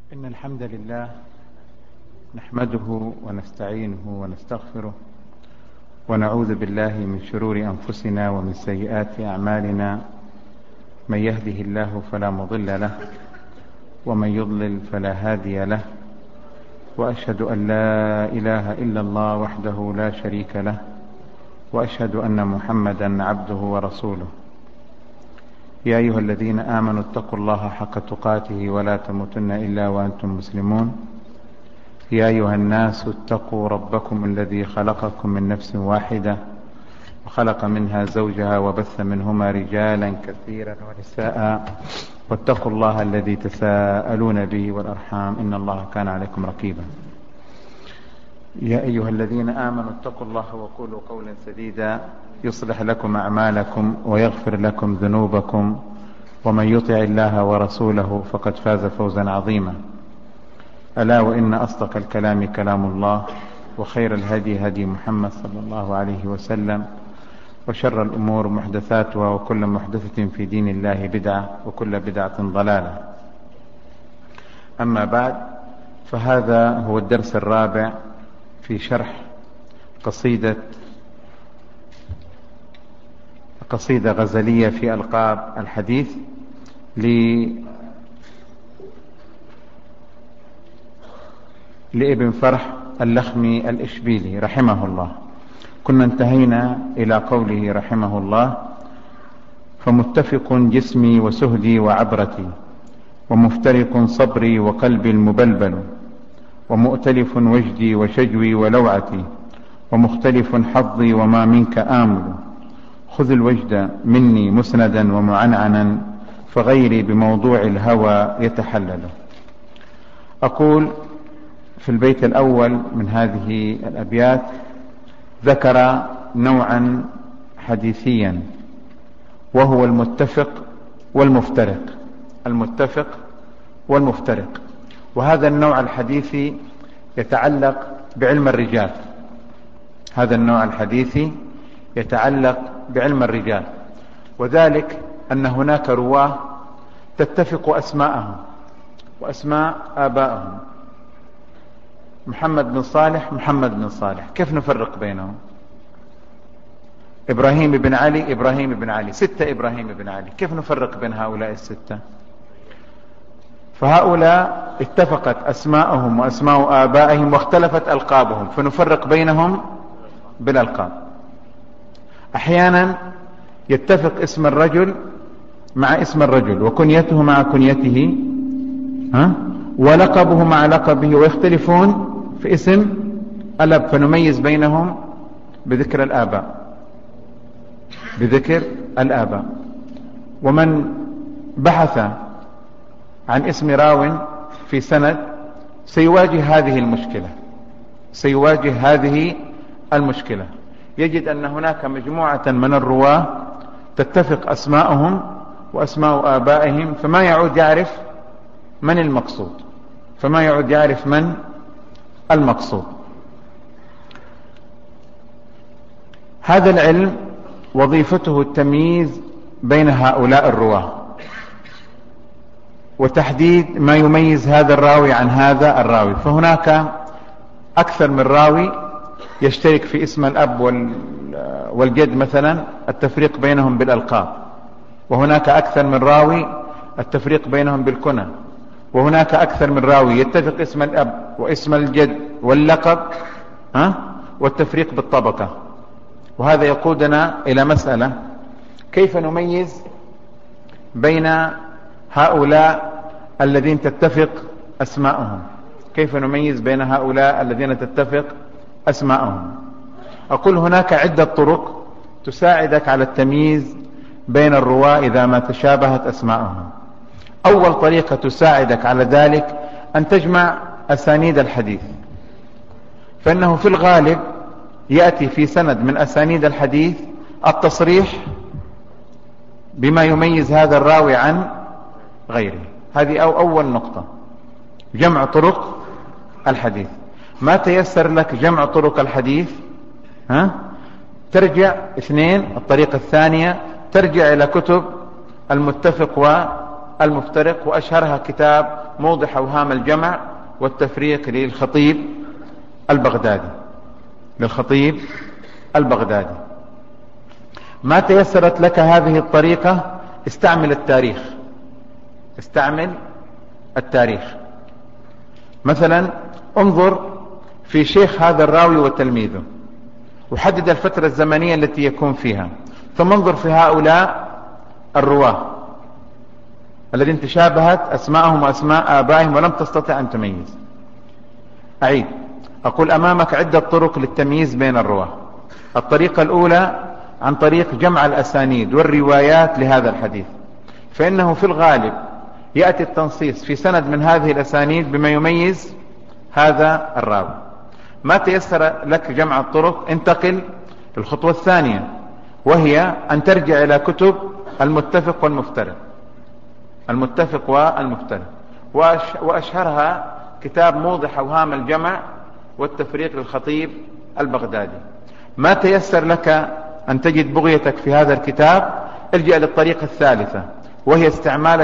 إن الحمد لله نحمده ونستعينه ونستغفره ونعوذ بالله من شرور أنفسنا ومن سيئات أعمالنا. من يهده الله فلا مضل له ومن يضلل فلا هادي له، وأشهد أن لا إله إلا الله وحده لا شريك له، وأشهد أن محمدا عبده ورسوله. يا أيها الذين آمنوا اتقوا الله حق تقاته ولا تموتن إلا وأنتم مسلمون. يا أيها الناس اتقوا ربكم الذي خلقكم من نفس واحدة وخلق منها زوجها وبث منهما رجالا كثيرا ونساء، واتقوا الله الذي تساءلون به والأرحام إن الله كان عليكم رقيبا. يا أيها الذين آمنوا اتقوا الله وقولوا قولا سديدا يصلح لكم أعمالكم ويغفر لكم ذنوبكم، ومن يطع الله ورسوله فقد فاز فوزا عظيما. ألا وإن أصدق الكلام كلام الله، وخير الهدي هدي محمد صلى الله عليه وسلم، وشر الأمور محدثاتها، وكل محدثة في دين الله بدعة، وكل بدعة ضلالة. أما بعد، فهذا هو الدرس الرابع في شرح قصيدة غزلية في ألقاب الحديث لابن فرح اللخمي الإشبيلي رحمه الله. كنا انتهينا إلى قوله رحمه الله: فمتفق جسمي وسهدي وعبرتي، ومفترق صبري وقلبي المبلبل، ومؤتلف وجدي وشجوي ولوعتي، ومختلف حظي وما منك آمل. خذ الوجد مني مسندا ومعنعنا، فغيري بموضوع الهوى يتحلل. أقول في البيت الأول من هذه الأبيات ذكر نوعا حديثيا، وهو المتفق والمفترق. المتفق والمفترق، وهذا النوع الحديثي يتعلق بعلم الرجال. هذا النوع الحديثي يتعلق بعلم الرجال، وذلك أن هناك رواه تتفق أسماءهم وأسماء آبائهم. محمد بن صالح محمد بن صالح، كيف نفرق بينهم؟ إبراهيم بن علي إبراهيم بن علي، 6 إبراهيم بن علي، كيف نفرق بين هؤلاء ال6؟ فهؤلاء اتفقت أسماءهم وأسماء آبائهم واختلفت ألقابهم، فنفرق بينهم بالألقاب. أحيانا يتفق اسم الرجل مع اسم الرجل، وكنيته مع كنيته، ولقبه مع لقبه، ويختلفون في اسم الأب، فنميز بينهم بذكر الآباء. ومن بحث عن اسم راو في سند سيواجه هذه المشكلة. يجد أن هناك مجموعة من الرواة تتفق أسماءهم وأسماء آبائهم، فما يعود يعرف من المقصود. هذا العلم وظيفته التمييز بين هؤلاء الرواة، وتحديد ما يميز هذا الراوي عن هذا الراوي. فهناك أكثر من راوي يشترك في اسم الأب والجد مثلا، التفريق بينهم بالألقاب، وهناك أكثر من راوي التفريق بينهم بالكنى، وهناك أكثر من راوي يتفق اسم الأب واسم الجد واللقب والتفريق بالطبقة. وهذا يقودنا إلى مسألة: كيف نميز بين هؤلاء الذين تتفق أسماءهم؟ أقول هناك عدة طرق تساعدك على التمييز بين الرواة إذا ما تشابهت أسماءهم. أول طريقة تساعدك على ذلك أن تجمع أسانيد الحديث، فإنه في الغالب يأتي في سند من أسانيد الحديث التصريح بما يميز هذا الراوي عن غيره. هذه أول نقطة، جمع طرق الحديث. ما تيسر لك جمع طرق الحديث، ترجع 2. الطريقة الثانية ترجع إلى كتب المتفق والمفترق، وأشهرها كتاب موضح أوهام الجمع والتفريق للخطيب البغدادي. ما تيسرت لك هذه الطريقة استعمل التاريخ. مثلا انظر في شيخ هذا الراوي وتلميذه، وحدد الفترة الزمنية التي يكون فيها، ثم انظر في هؤلاء الرواة الذين تشابهت أسماءهم وأسماء آبائهم ولم تستطع أن تميز. أعيد، أقول أمامك عدة طرق للتمييز بين الرواة. الطريقة الأولى عن طريق جمع الأسانيد والروايات لهذا الحديث، فإنه في الغالب يأتي التنصيص في سند من هذه الأسانيد بما يميز هذا الراوي. ما تيسر لك جمع الطرق، انتقل للخطوة الثانية، وهي أن ترجع إلى كتب المتفق والمفترق، وأشهرها كتاب موضح أوهام الجمع والتفريق للخطيب البغدادي. ما تيسر لك أن تجد بغيتك في هذا الكتاب، ارجع للطريقة الثالثة، وهي استعمال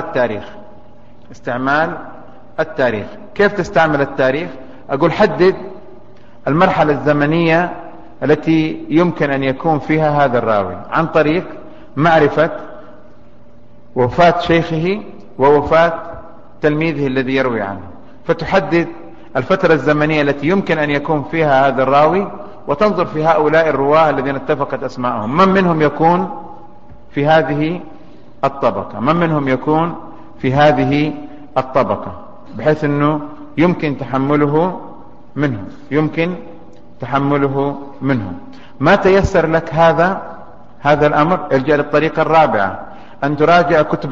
التاريخ. كيف تستعمل التاريخ؟ أقول حدد المرحلة الزمنية التي يمكن أن يكون فيها هذا الراوي عن طريق معرفة وفاة شيخه ووفاة تلميذه الذي يروي عنه، فتحدد الفترة الزمنية التي يمكن أن يكون فيها هذا الراوي، وتنظر في هؤلاء الرواة الذين اتفقت أسماءهم من منهم يكون في هذه الطبقة، بحيث أنه يمكن تحمله منهم. ما تيسر لك هذا الأمر، ارجع للطريقة الرابعة، أن تراجع كتب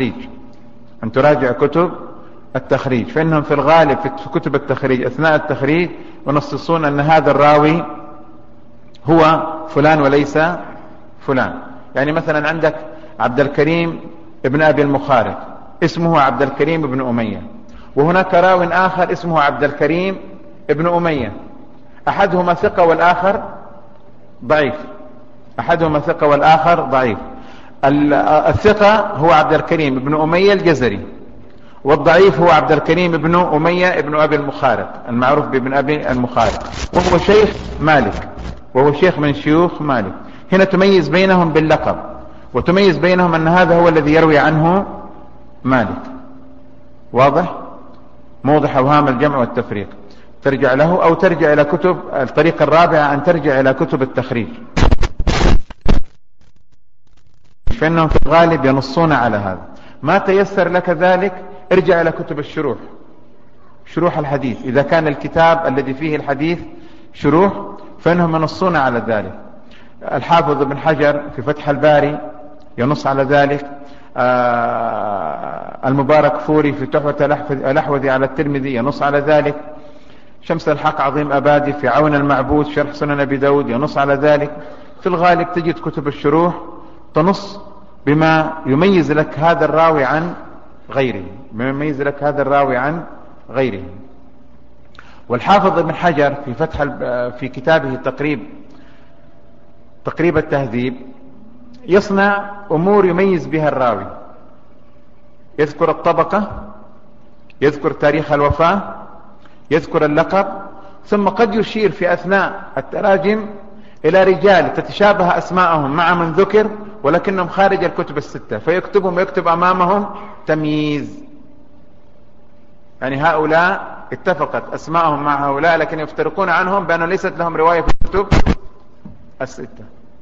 التخريج. فإنهم في الغالب في كتب التخريج أثناء التخريج ونصصون أن هذا الراوي هو فلان وليس فلان. يعني مثلا عندك عبد الكريم ابن أبي المخارق اسمه عبد الكريم ابن أمية، وهناك راو آخر اسمه عبد الكريم ابن أمية، أحدهما ثقة والآخر ضعيف. الثقة هو عبد الكريم ابن أمية الجزري، والضعيف هو عبد الكريم ابن أمية ابن أبي المخارق المعروف بابن أبي المخارق، وهو شيخ مالك، وهو شيخ من شيوخ مالك. هنا تميز بينهم باللقب، وتميز بينهم أن هذا هو الذي يروي عنه مالك. واضح؟ موضح أوهام الجمع والتفريق ترجع له، أو ترجع إلى كتب. الطريقة الرابعة أن ترجع إلى كتب التخريج، فإنهم في الغالب ينصون على هذا. ما تيسر لك ذلك، ارجع إلى كتب شروح الحديث. إذا كان الكتاب الذي فيه الحديث شروح فإنهم ينصون على ذلك. الحافظ ابن حجر في فتح الباري ينص على ذلك، المبارك فوري في تحفة الأحوذي على الترمذي ينص على ذلك، شمس الحق عظيم أبادي في عون المعبود شرح سنن أبي داود ينص على ذلك. في الغالب تجد كتب الشروح تنص بما يميز لك هذا الراوي عن غيره. والحافظ ابن حجر في كتابه تقريب التهذيب يصنع أمور يميز بها الراوي، يذكر الطبقة، يذكر تاريخ الوفاة، يذكر اللقب، ثم قد يشير في أثناء التراجم إلى رجال تتشابه أسماءهم مع من ذكر ولكنهم خارج الكتب الستة، فيكتبهم ويكتب أمامهم تمييز. يعني هؤلاء اتفقت أسماءهم مع هؤلاء لكن يفترقون عنهم بأنه ليست لهم رواية في الكتب الستة.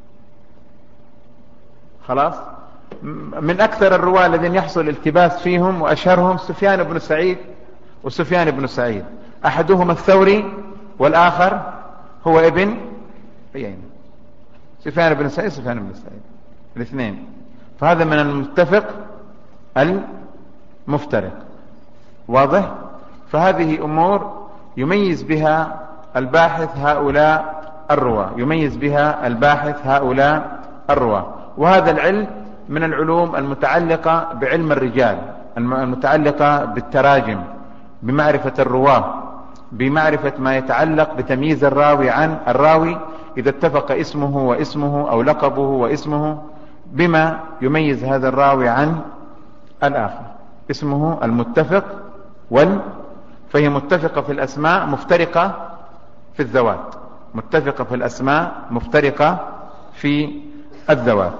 خلاص؟ من أكثر الرواة الذين يحصل التباس فيهم وأشهرهم سفيان بن سعيد، أحدهما الثوري والآخر هو ابن عيينة. سفيان بن سعيد الاثنين، فهذا من المتفق المفترق. واضح؟ فهذه أمور يميز بها الباحث هؤلاء الرواة. وهذا العلم من العلوم المتعلقة بعلم الرجال، المتعلقة بالتراجم، بمعرفة الرواة، بمعرفة ما يتعلق بتمييز الراوي عن الراوي إذا اتفق اسمه واسمه أو لقبه واسمه بما يميز هذا الراوي عن الآخر. اسمه المتفق فهي متفقة في الأسماء مفترقة في الذوات، متفقة في الأسماء مفترقة في الذوات.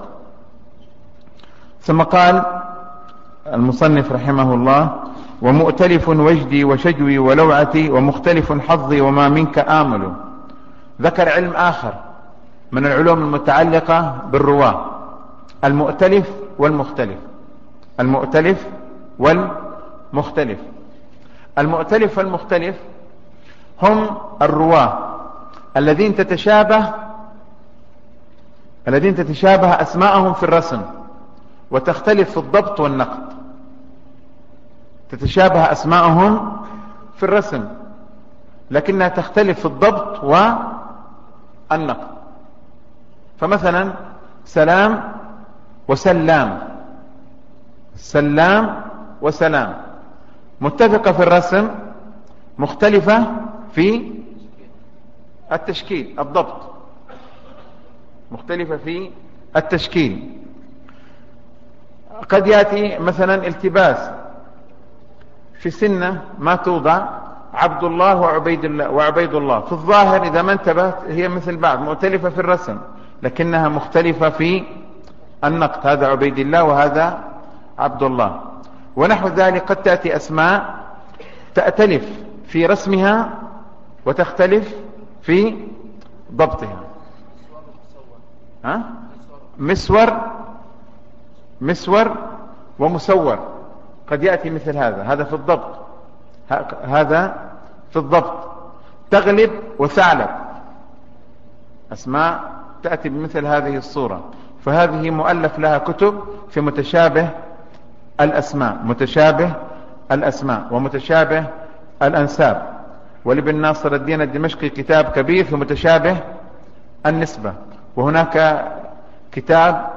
ثم قال المصنف رحمه الله: ومؤتلف وجدي وشجوي ولوعتي ومختلف حظي وما منك آمل. ذكر علم آخر من العلوم المتعلقة بالرواة: المؤتلف والمختلف. المؤتلف والمختلف. المؤتلف والمختلف هم الرواة الذين تتشابه أسماءهم في الرسم وتختلف في الضبط والنقد. تتشابه أسماءهم في الرسم لكنها تختلف في الضبط والنقد. فمثلا سلام وسلام، سلام وسلام، متفقة في الرسم، مختلفة في التشكيل، الضبط، مختلفة في التشكيل. قد يأتي مثلا التباس في سنة ما توضع عبد الله وعبيد الله، في الظاهر إذا ما انتبهت هي مثل بعض، مختلفة في الرسم لكنها مختلفة في النقد، هذا عبيد الله وهذا عبد الله. ونحو ذلك قد تأتي أسماء تأتلف في رسمها وتختلف في ضبطها. مسور ومسور قد يأتي مثل هذا في الضبط، هذا في الضبط. تغلب وثعلب، أسماء تأتي بمثل هذه الصورة، فهذه مؤلف لها كتب في متشابه الأسماء، متشابه الأسماء ومتشابه الأنساب. ولابن ناصر الدين الدمشقي كتاب كبير في متشابه النسبة. وهناك كتاب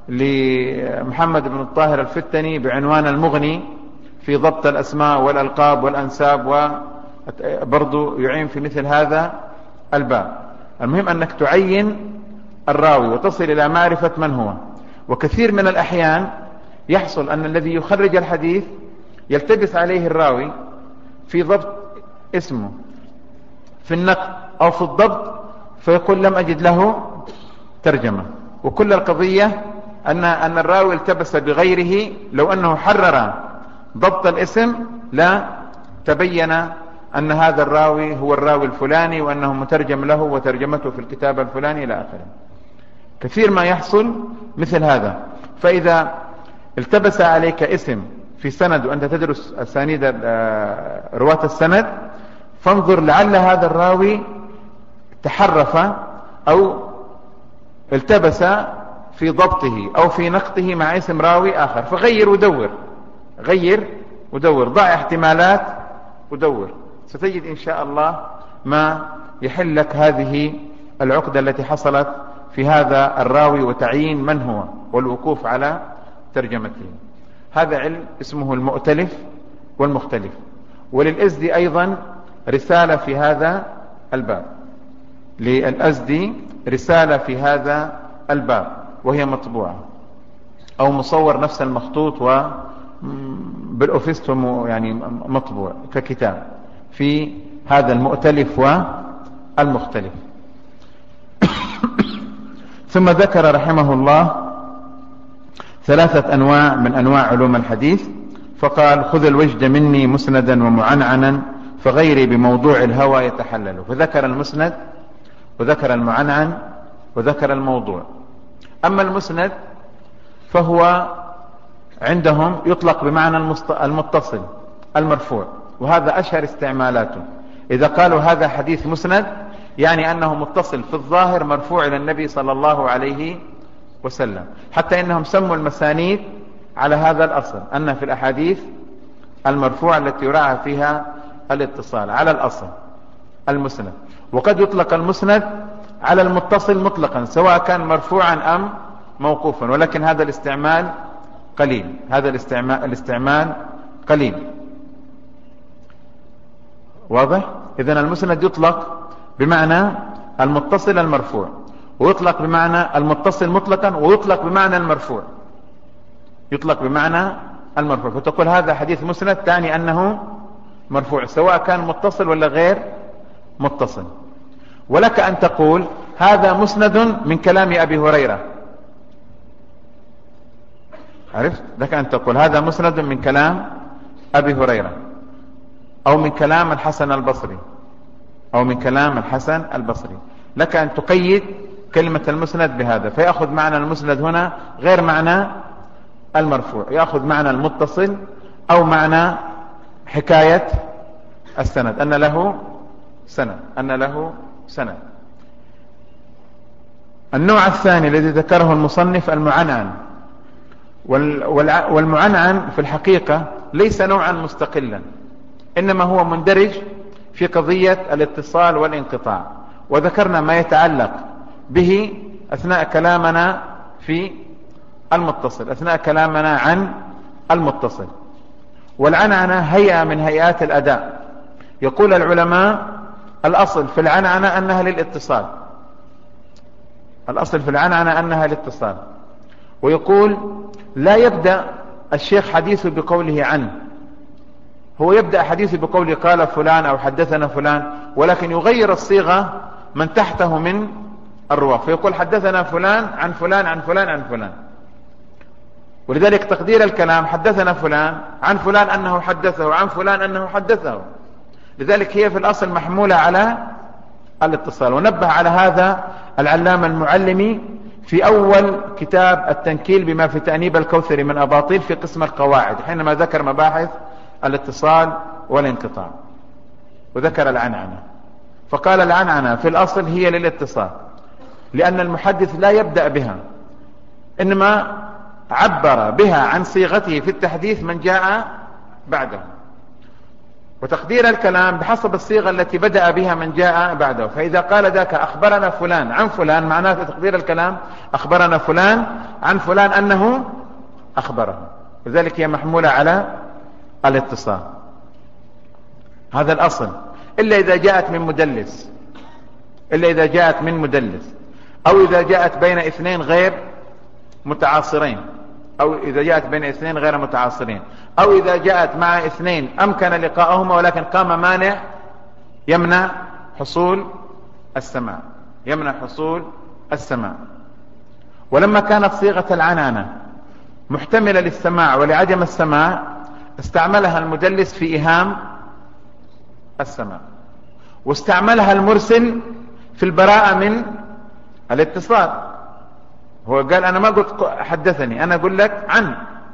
لمحمد بن الطاهر الفتني بعنوان المغني في ضبط الأسماء والألقاب والأنساب، وبرضو يعين في مثل هذا الباب. المهم أنك تعين الراوي وتصل إلى معرفة من هو. وكثير من الأحيان يحصل أن الذي يخرج الحديث يلتبس عليه الراوي في ضبط اسمه، في النقد أو في الضبط، فيقول لم أجد له ترجمة. وكل القضية أن الراوي التبس بغيره، لو أنه حرر ضبط الاسم لا تبين أن هذا الراوي هو الراوي الفلاني وأنه مترجم له وترجمته في الكتاب الفلاني إلى آخره. كثير ما يحصل مثل هذا. فإذا التبس عليك اسم في سند وأنت تدرس أسانيد رواة السند، فانظر لعل هذا الراوي تحرف أو التبس في ضبطه أو في نقطه مع اسم راوي آخر، فغير ودور، غير ودور، ضع احتمالات ودور، ستجد إن شاء الله ما يحل لك هذه العقدة التي حصلت في هذا الراوي وتعيين من هو والوقوف على ترجمته. هذا علم اسمه المؤتلف والمختلف. وللأزدي أيضا رسالة في هذا الباب، للأزدي رسالة في هذا الباب وهي مطبوعة أو مصور نفس المخطوط وبالأوفيست يعني مطبوع ككتاب في هذا المؤتلف والمختلف. ثم ذكر رحمه الله 3 أنواع من أنواع علوم الحديث، فقال: خذ الوجد مني مسندا ومعنعنا فغيري بموضوع الهوى يتحلل. فذكر المسند وذكر المعنعن وذكر الموضوع. أما المسند فهو عندهم يطلق بمعنى المتصل المرفوع، وهذا أشهر استعمالاته. إذا قالوا هذا حديث مسند يعني أنه متصل في الظاهر مرفوع إلى النبي صلى الله عليه وسلم. حتى إنهم سموا المسانيد على هذا الأصل، أن في الأحاديث المرفوع التي يراعى فيها الاتصال على الأصل المسند. وقد يطلق المسند على المتصل مطلقا سواء كان مرفوعا أم موقوفا، ولكن هذا الاستعمال قليل، هذا الاستعمال قليل. واضح؟ إذن المسند يطلق بمعنى المتصل المرفوع، ويطلق بمعنى المتصل مطلقا، ويطلق بمعنى المرفوع، يطلق بمعنى المرفوع. فتقول هذا حديث مسند تعني أنه مرفوع، سواء كان متصل ولا غير متصل. ولك أن تقول هذا مسند من كلام أبي هريرة، عرفت؟ لك أن تقول هذا مسند من كلام أبي هريرة، أو من كلام الحسن البصري، أو من كلام الحسن البصري. لك أن تقيد كلمة المسند بهذا، فيأخذ معنى المسند هنا غير معنى المرفوع، يأخذ معنى المتصل أو معنى حكاية السند، أن له سند، أن له سند. النوع الثاني الذي ذكره المصنف المعنعن. والمعنعن في الحقيقة ليس نوعا مستقلا، إنما هو مندرج في قضية الاتصال والانقطاع، وذكرنا ما يتعلق به أثناء كلامنا في المتصل، أثناء كلامنا عن المتصل. والعنعنة هيئة من هيئات الأداء. يقول العلماء الأصل في العنعنة أنها للاتصال، الأصل في العنعنة أنها للاتصال. ويقول لا يبدأ الشيخ حديثه بقوله عن، هو يبدأ حديثه بقوله قال فلان أو حدثنا فلان، ولكن يغير الصيغة من تحته من الرواة، فيقول حدثنا فلان عن فلان عن فلان عن فلان. ولذلك تقدير الكلام حدثنا فلان عن فلان أنه حدثه عن فلان أنه حدثه، لذلك هي في الأصل محمولة على الاتصال. ونبه على هذا العلامة المعلمي في أول كتاب التنكيل بما في تأنيب الكوثري من أباطيل في قسم القواعد، حينما ذكر مباحث الاتصال والانقطاع وذكر العنعنة، فقال العنعنة في الأصل هي للاتصال، لأن المحدث لا يبدأ بها، إنما عبر بها عن صيغته في التحديث من جاء بعده، وتقدير الكلام بحسب الصيغة التي بدأ بها من جاء بعده. فإذا قال ذاك أخبرنا فلان عن فلان، معناه تقدير الكلام أخبرنا فلان عن فلان أنه أخبره، لذلك هي محمولة على الاتصال. هذا الأصل، إلا إذا جاءت من مدلس، إلا إذا جاءت من مدلس، أو إذا جاءت بين اثنين غير متعاصرين، أو إذا جاءت بين اثنين غير متعاصرين، أو إذا جاءت مع اثنين أمكن لقاءهما ولكن قام مانع يمنع حصول السماع، يمنع حصول السماع. ولما كانت صيغة العنعنة محتملة للسماع ولعدم السماع، استعملها المدلس في إيهام السماع، واستعملها المرسل في البراءة من الاتصال. هو قال أنا ما قلت حدثني، أنا أقول لك عن،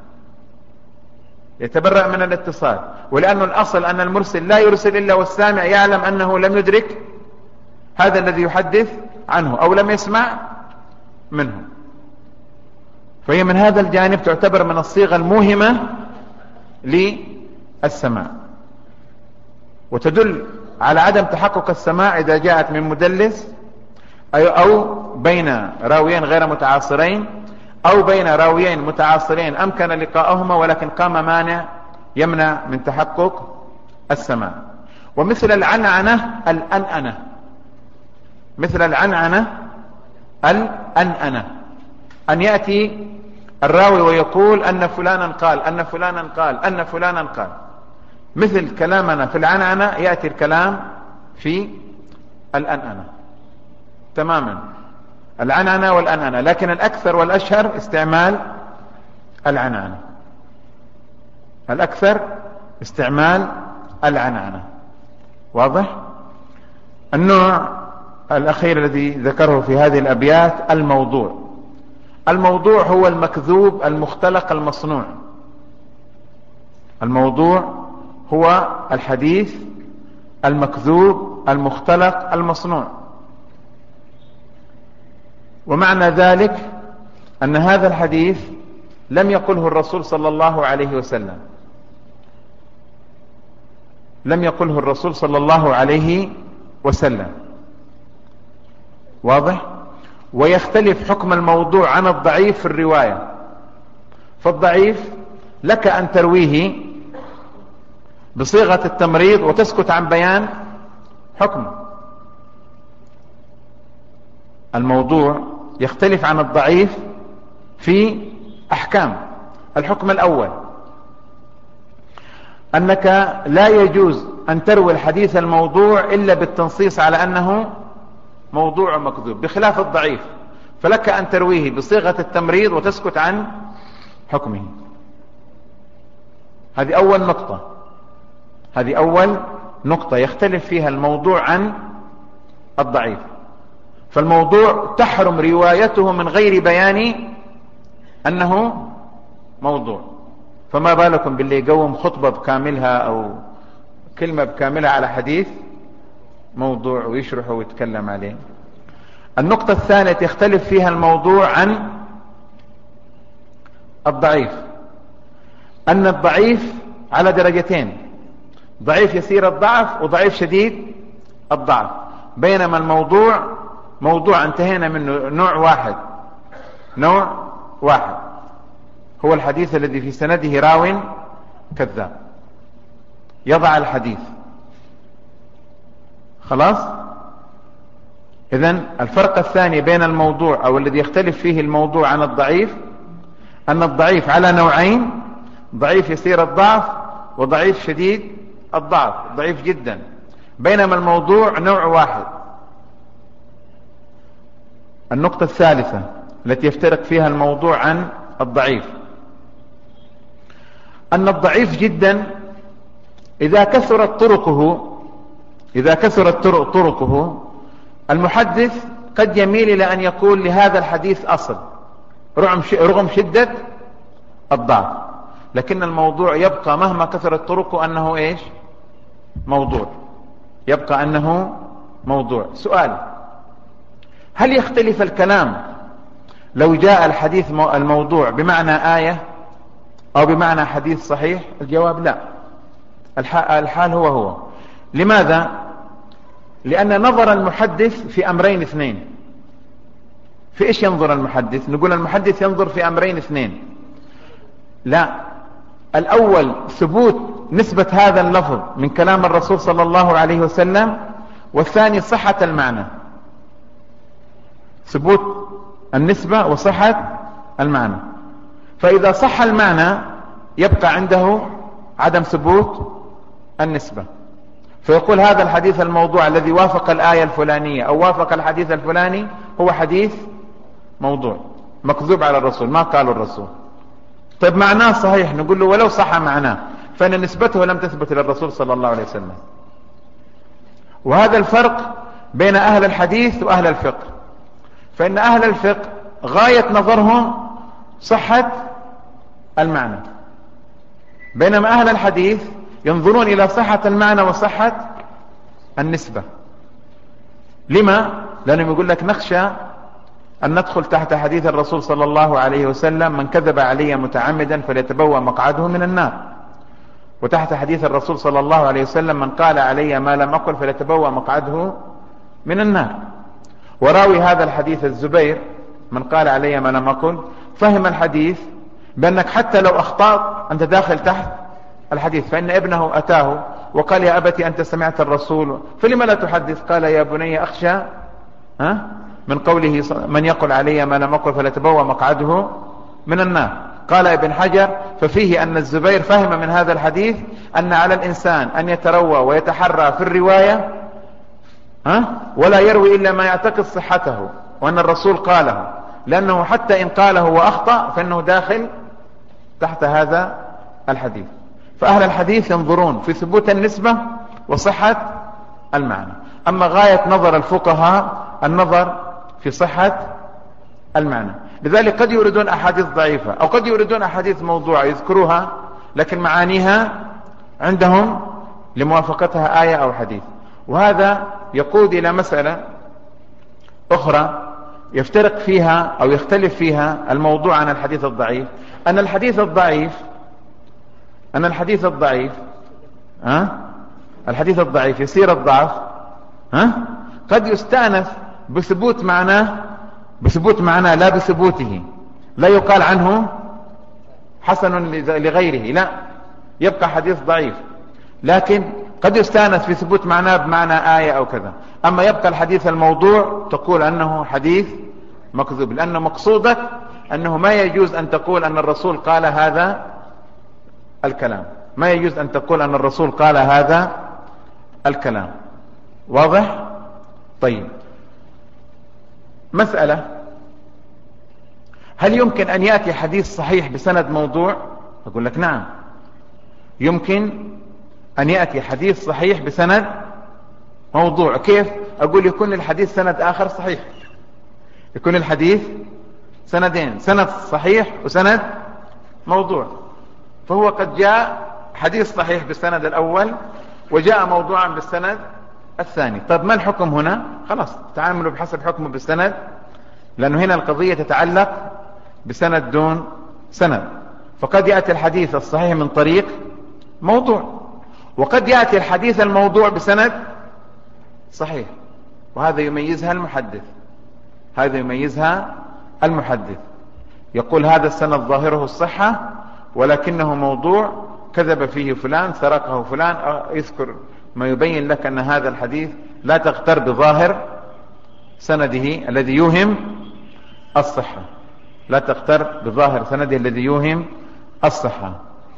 يتبرأ من الاتصال. ولأنه الأصل أن المرسل لا يرسل إلا والسامع يعلم أنه لم يدرك هذا الذي يحدث عنه أو لم يسمع منه، فهي من هذا الجانب تعتبر من الصيغة الموهمة للسماع، وتدل على عدم تحقق السماع إذا جاءت من مدلس أو بين راويين غير متعاصرين، أو بين راويين متعاصرين أمكن لقاءهما ولكن قام مانع يمنع من تحقق السماع. ومثل العنعنة الأنأنة، مثل العنعنة الأنأنة، أن يأتي الراوي ويقول أن فلانا قال أن فلانا قال أن فلانا قال، مثل كلامنا في العنعنة يأتي الكلام في الأنأنة تماما، العنعنة والأنأنة، لكن الأكثر والأشهر استعمال العنعنة، الأكثر استعمال العنعنة. واضح؟ النوع الأخير الذي ذكره في هذه الأبيات الموضوع. الموضوع هو المكذوب المختلق المصنوع، الموضوع هو الحديث المكذوب المختلق المصنوع. ومعنى ذلك أن هذا الحديث لم يقله الرسول صلى الله عليه وسلم، لم يقله الرسول صلى الله عليه وسلم. واضح؟ ويختلف حكم الموضوع عن الضعيف في الرواية، فالضعيف لك أن ترويه بصيغة التمريض وتسكت عن بيان حكمه. الموضوع يختلف عن الضعيف في أحكام. الحكم الأول، أنك لا يجوز أن تروي الحديث الموضوع إلا بالتنصيص على أنه موضوع مكذوب، بخلاف الضعيف فلك أن ترويه بصيغة التمريض وتسكت عن حكمه. هذه أول نقطة يختلف فيها الموضوع عن الضعيف. فالموضوع تحرم روايته من غير بيان أنه موضوع، فما بالكم باللي يقوم خطبة بكاملها أو كلمة بكاملها على حديث موضوع ويشرحه ويتكلم عليه. النقطة الثانية يختلف فيها الموضوع عن الضعيف، أن الضعيف على درجتين، ضعيف يسير الضعف وضعيف شديد الضعف، بينما الموضوع موضوع انتهينا منه نوع واحد هو الحديث الذي في سنده راو كذاب، يضع الحديث خلاص. إذن الفرق الثاني بين الموضوع أو الذي يختلف فيه الموضوع عن الضعيف أن الضعيف على نوعين، ضعيف يسير الضعف وضعيف شديد الضعف، ضعيف جدا، بينما الموضوع نوع واحد. النقطة الثالثة التي يفترق فيها الموضوع عن الضعيف أن الضعيف جدا إذا كثرت طرقه المحدث قد يميل إلى أن يقول لهذا الحديث أصل رغم شدة الضعف، لكن الموضوع يبقى مهما كثرت طرقه أنه إيش؟ موضوع، يبقى أنه موضوع. سؤال: هل يختلف الكلام لو جاء الحديث الموضوع بمعنى آية أو بمعنى حديث صحيح؟ الجواب لا، الحال هو. لماذا؟ لأن نظر المحدث في أمرين اثنين. في إيش ينظر المحدث؟ نقول المحدث ينظر في أمرين اثنين. لا، الأول ثبوت نسبة هذا اللفظ من كلام الرسول صلى الله عليه وسلم، والثاني صحة المعنى، ثبوت النسبة وصحة المعنى. فإذا صح المعنى يبقى عنده عدم ثبوت النسبة، فيقول هذا الحديث الموضوع الذي وافق الآية الفلانية أو وافق الحديث الفلاني هو حديث موضوع مكذوب على الرسول، ما قال الرسول. طيب معناه صحيح، نقول له ولو صح معناه فإن نسبته لم تثبت للرسول صلى الله عليه وسلم. وهذا الفرق بين أهل الحديث وأهل الفقه، فإن أهل الفقه غاية نظرهم صحة المعنى، بينما أهل الحديث ينظرون إلى صحة المعنى وصحة النسبة. لما؟ لأنهم يقول لك نخشى أن ندخل تحت حديث الرسول صلى الله عليه وسلم: من كذب علي متعمدا فليتبوأ مقعده من النار، وتحت حديث الرسول صلى الله عليه وسلم: من قال علي ما لم أقل فليتبوأ مقعده من النار. وراوي هذا الحديث الزبير من قال علي ما لم أقل فهم الحديث بأنك حتى لو أخطأت أنت داخل تحت الحديث، فإن ابنه أتاه وقال: يا أبتي أنت سمعت الرسول فلما لا تحدث؟ قال: يا بني أخشى من قوله من يقل علي ما لم أقل فليتبوأ مقعده من النار. قال ابن حجر: ففيه أن الزبير فهم من هذا الحديث أن على الإنسان أن يتروى ويتحرى في الرواية ولا يروي إلا ما يعتقد صحته، وأن الرسول قاله، لأنه حتى إن قاله وأخطأ فإنه داخل تحت هذا الحديث. فأهل الحديث ينظرون في ثبوت النسبة وصحة المعنى، أما غاية نظر الفقهاء النظر في صحة المعنى. لذلك قد يريدون أحاديث ضعيفة أو قد يريدون أحاديث موضوعة يذكروها، لكن معانيها عندهم لموافقتها آية أو حديث. وهذا يقود إلى مسألة أخرى يفترق فيها أو يختلف فيها الموضوع عن الحديث الضعيف، أن الحديث الضعيف يسير الضعف قد يستأنف بثبوت معناه لا بثبوته، لا يقال عنه حسن لغيره، لا، يبقى حديث ضعيف، لكن قد يستأنف في ثبوت معناه بمعنى آية أو كذا. أما يبقى الحديث الموضوع تقول أنه حديث مكذوب، لأن مقصودك أنه ما يجوز أن تقول أن الرسول قال هذا الكلام. ما يجوز أن تقول أن الرسول قال هذا الكلام. واضح؟ طيب، مسألة: هل يمكن أن يأتي حديث صحيح بسند موضوع؟ أقول لك نعم، يمكن أن يأتي حديث صحيح بسند موضوع. كيف؟ أقول يكون الحديث سند آخر صحيح، يكون الحديث سندين، سند صحيح وسند موضوع. فهو قد جاء حديث صحيح بالسند الأول وجاء موضوعا بالسند الثاني. طيب ما الحكم هنا؟ خلاص تعاملوا بحسب حكمه بالسند، لأنه هنا القضية تتعلق بسند دون سند. فقد يأتي الحديث الصحيح من طريق موضوع، وقد يأتي الحديث الموضوع بسند صحيح، وهذا يميزها المحدث، هذا يميزها المحدث. يقول هذا السند ظاهره الصحة ولكنه موضوع، كذب فيه فلان، سرقه فلان، يذكر ما يبين لك أن هذا الحديث لا تغتر بظاهر سنده الذي يوهم الصحة، لا تغتر بظاهر سنده الذي يوهم الصحة.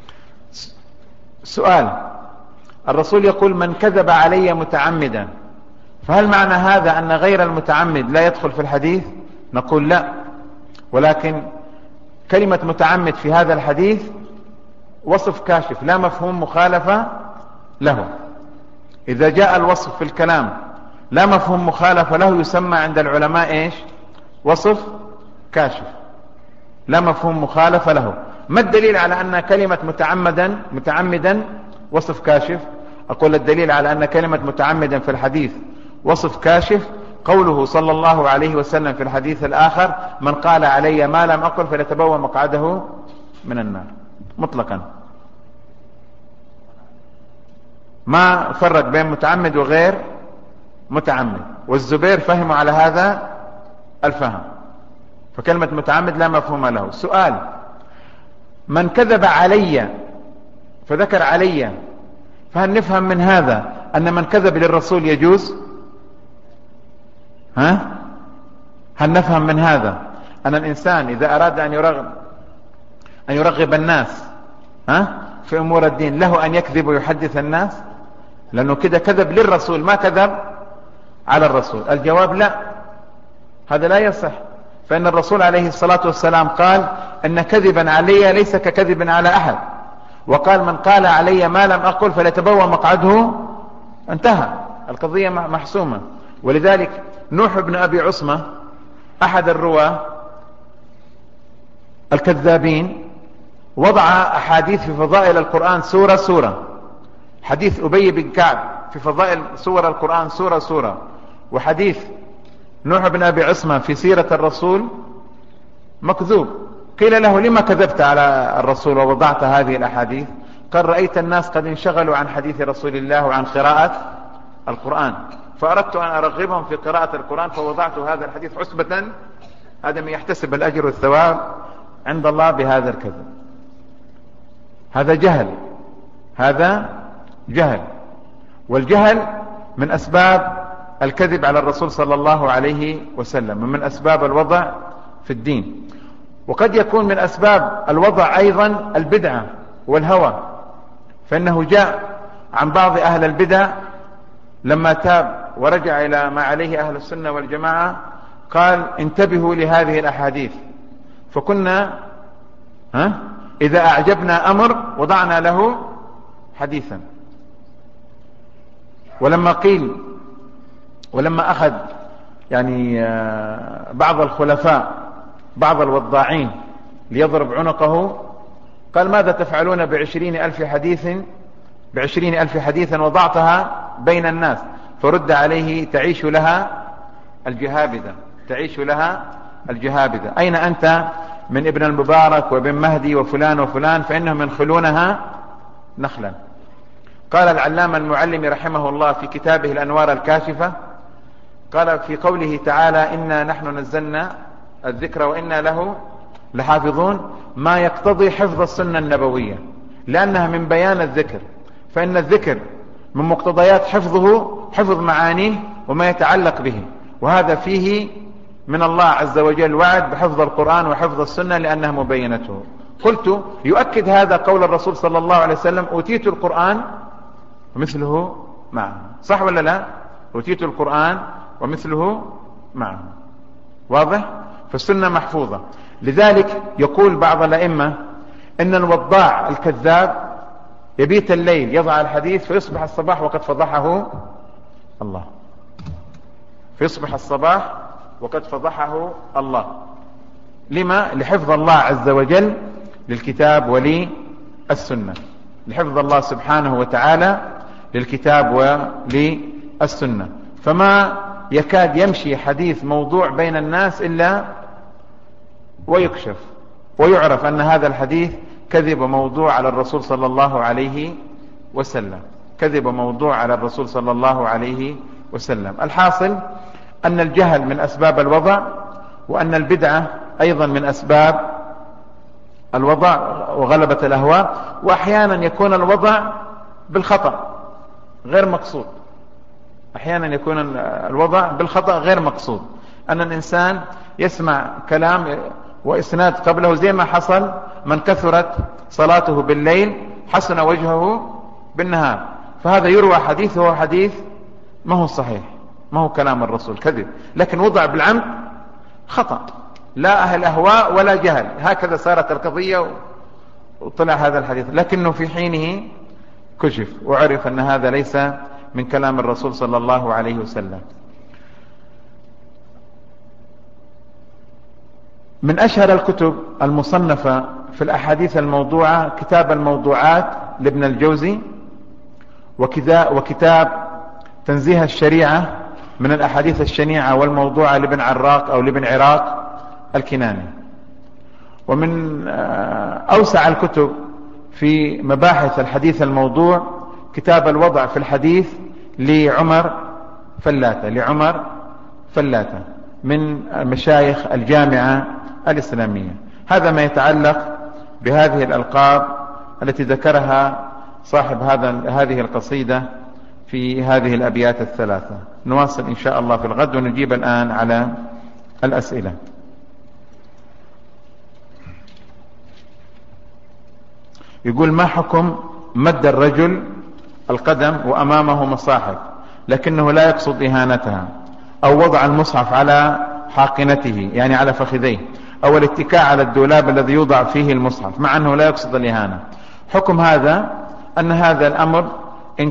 سؤال: الرسول يقول من كذب علي متعمدا، فهل معنى هذا أن غير المتعمد لا يدخل في الحديث؟ نقول لا، ولكن كلمة متعمد في هذا الحديث وصف كاشف لا مفهوم مخالفة له. إذا جاء الوصف في الكلام لا مفهوم مخالفة له يسمى عند العلماء إيش؟ وصف كاشف، لا مفهوم مخالفة له. ما الدليل على أن كلمة متعمدا وصف كاشف؟ أقول الدليل على أن كلمة متعمدا في الحديث وصف كاشف قوله صلى الله عليه وسلم في الحديث الآخر: من قال علي ما لم أقل فليتبوأ مقعده من النار، مطلقا، ما فرق بين متعمد وغير متعمد. والزبير فهموا على هذا الفهم، فكلمة متعمد لا مفهوم له. سؤال: من كذب علي فذكر علي، فهل نفهم من هذا أن من كذب للرسول يجوز؟ هل نفهم من هذا أن الإنسان إذا أراد أن يرغب الناس في أمور الدين له أن يكذب ويحدث الناس؟ لأنه كده كذب للرسول ما كذب على الرسول. الجواب لا، هذا لا يصح، فإن الرسول عليه الصلاة والسلام قال أن كذبا علي ليس ككذب على أحد، وقال من قال علي ما لم أقل فليتبوأ مقعده، انتهى، القضية محسومة. ولذلك نوح بن أبي عصمة أحد الرواة الكذابين وضع أحاديث في فضائل القرآن سورة سورة، حديث أبي بن كعب في فضائل سور القرآن سورة سورة، وحديث نوح بن أبي عصمة في سيرة الرسول مكذوب. قيل له لما كذبت على الرسول ووضعت هذه الأحاديث؟ قال رأيت الناس قد انشغلوا عن حديث رسول الله وعن قراءة القرآن، فأردت أن أرغبهم في قراءة القرآن فوضعت هذا الحديث حسبة آدم يحتسب الأجر والثواب عند الله بهذا الكذب. هذا جهل، هذا جهل، والجهل من أسباب الكذب على الرسول صلى الله عليه وسلم، ومن أسباب الوضع في الدين. وقد يكون من أسباب الوضع أيضا البدعة والهوى، فإنه جاء عن بعض أهل البدع لما تاب ورجع إلى ما عليه أهل السنة والجماعة قال انتبهوا لهذه الأحاديث، فكنا إذا أعجبنا أمر وضعنا له حديثا. ولما أخذ يعني بعض الخلفاء بعض الوضاعين ليضرب عنقه قال ماذا تفعلون بعشرين ألف حديث وضعتها بين الناس؟ فرد عليه تعيش لها الجهابذة، تعيش لها الجهابذة. أين أنت من ابن المبارك وابن مهدي وفلان وفلان فإنهم ينخلونها نخلا. قال العلامة المعلمي رحمه الله في كتابه الأنوار الكاشفة، قال في قوله تعالى إنا نحن نزلنا الذكر وإنا له لحافظون، ما يقتضي حفظ السنة النبوية، لأنها من بيان الذكر، فإن الذكر من مقتضيات حفظه حفظ معانيه وما يتعلق به، وهذا فيه من الله عز وجل وعد بحفظ القرآن وحفظ السنة لأنها مبينته. قلت يؤكد هذا قول الرسول صلى الله عليه وسلم: أوتيت القرآن ومثله معه. صح ولا لا؟ أوتيت القرآن ومثله معه. واضح؟ فالسنة محفوظة. لذلك يقول بعض الأئمة إن الوضاع الكذاب يبيت الليل يضع الحديث فيصبح الصباح وقد فضحه الله، فيصبح الصباح وقد فضحه الله. لما؟ لحفظ الله عز وجل للكتاب وللسنة، لحفظ الله سبحانه وتعالى للكتاب وللسنة. فما يكاد يمشي حديث موضوع بين الناس إلا ويكشف ويعرف أن هذا الحديث كذب موضوع على الرسول صلى الله عليه وسلم، كذب موضوع على الرسول صلى الله عليه وسلم. الحاصل أن الجهل من أسباب الوضع، وأن البدعة أيضا من أسباب الوضع وغلبة الأهواء. وأحيانا يكون الوضع بالخطأ غير مقصود، أحيانا يكون الوضع بالخطأ غير مقصود، أن الإنسان يسمع كلام وإسناد قبله، زي ما حصل من كثرت صلاته بالليل حسن وجهه بالنهار، فهذا يروى حديث هو حديث ما هو صحيح، ما هو كلام الرسول، كذب، لكن وضع بالعمد خطأ، لا أهل أهواء ولا جهل، هكذا صارت القضية وطلع هذا الحديث، لكنه في حينه كشف وعرف أن هذا ليس من كلام الرسول صلى الله عليه وسلم. من أشهر الكتب المصنفة في الأحاديث الموضوعة كتاب الموضوعات لابن الجوزي، وكتاب تنزيه الشريعة من الأحاديث الشنيعة والموضوعة لابن عراق أو لابن عراق الكناني. ومن أوسع الكتب في مباحث الحديث الموضوع كتاب الوضع في الحديث لعمر فلاتة من مشايخ الجامعة الإسلامية. هذا ما يتعلق بهذه الألقاب التي ذكرها صاحب هذه القصيدة في هذه الأبيات الثلاثة. نواصل إن شاء الله في الغد ونجيب الآن على الأسئلة. يقول: ما حكم مد الرجل القدم وأمامه مصاحف لكنه لا يقصد إهانتها، أو وضع المصحف على حاقنته يعني على فخذيه، أو الاتكاء على الدولاب الذي يوضع فيه المصحف مع أنه لا يقصد الإهانة؟ حكم هذا أن هذا الأمر إن